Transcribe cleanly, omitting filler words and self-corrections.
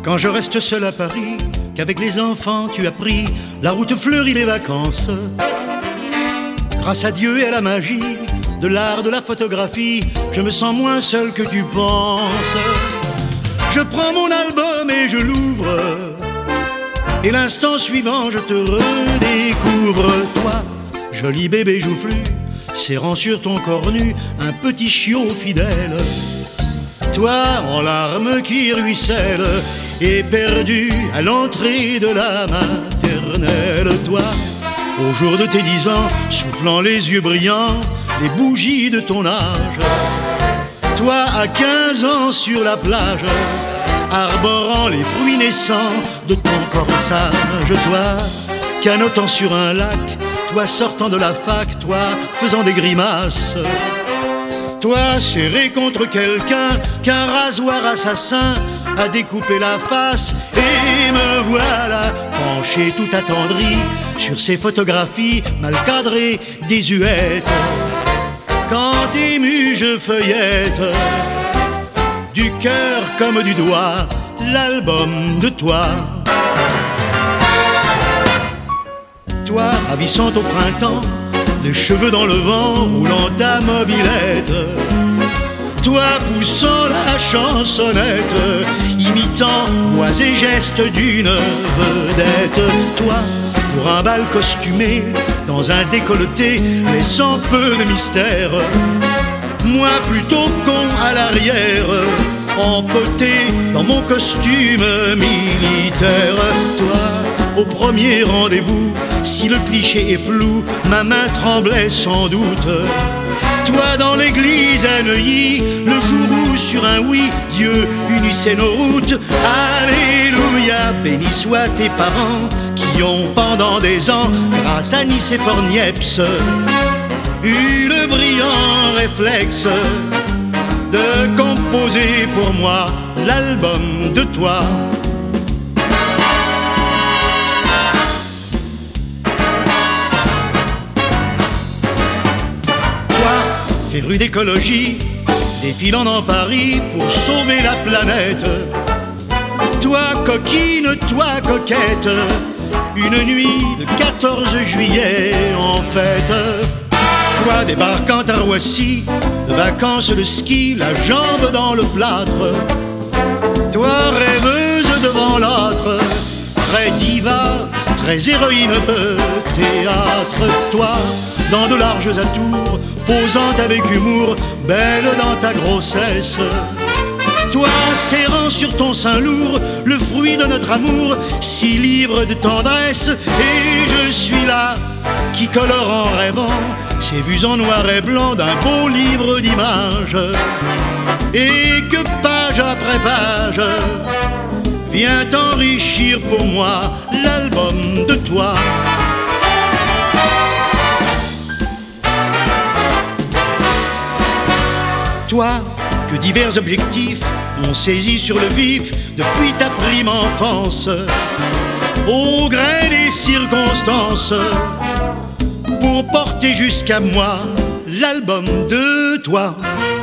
Quand je reste seul à Paris, qu'avec les enfants tu as pris la route fleurie des vacances. Grâce à Dieu et à la magie de l'art de la photographie, je me sens moins seul que tu penses. Je prends mon album et je l'ouvre, et l'instant suivant je te redécouvre. Toi, joli bébé joufflu, serrant sur ton corps nu un petit chiot fidèle. Toi, en larmes qui ruissellent, et perdu à l'entrée de la maternelle. Toi, au jour de tes 10 ans, soufflant les yeux brillants, les bougies de ton âge. Toi, à 15 ans sur la plage, arborant les fruits naissants de ton corps sage. Toi, canotant sur un lac, toi sortant de la fac, toi faisant des grimaces. Toi, serré contre quelqu'un qu'un rasoir assassin a découpé la face, et me voilà penché tout attendri sur ces photographies mal cadrées, désuètes. Quand ému je feuillette, du cœur comme du doigt, l'album de toi. Toi, ravissant au printemps, les cheveux dans le vent, roulant ta mobilette. Toi, poussant la chansonnette, imitant voix et gestes d'une vedette. Toi, pour un bal costumé, dans un décolleté, laissant peu de mystère. Moi, plutôt con à l'arrière, empoté dans mon costume militaire. Toi, au premier rendez-vous, si le cliché est flou, ma main tremblait sans doute. Toi, dans l'église à Neuilly, le jour où sur un oui, Dieu unissait nos routes. Alléluia, béni soient tes parents qui ont pendant des ans, grâce à Nice et Fornieps, eu le brillant réflexe de composer pour moi l'album de toi. Féru d'écologie, défilant dans Paris pour sauver la planète. Toi coquine, toi coquette, une nuit de 14 juillet en fête. Toi débarquant à Roissy, de vacances de ski, la jambe dans le plâtre. Toi rêveuse devant l'âtre, très diva, très héroïne de théâtre. Toi dans de larges atours, posant avec humour, belle dans ta grossesse. Toi, serrant sur ton sein lourd, le fruit de notre amour, si libre de tendresse. Et je suis là, qui colore en rêvant ces vues en noir et blanc d'un beau livre d'images. Et que page après page vient enrichir pour moi l'album de toi. Toi, que divers objectifs ont saisi sur le vif depuis ta prime enfance, au gré des circonstances, pour porter jusqu'à moi l'album de toi.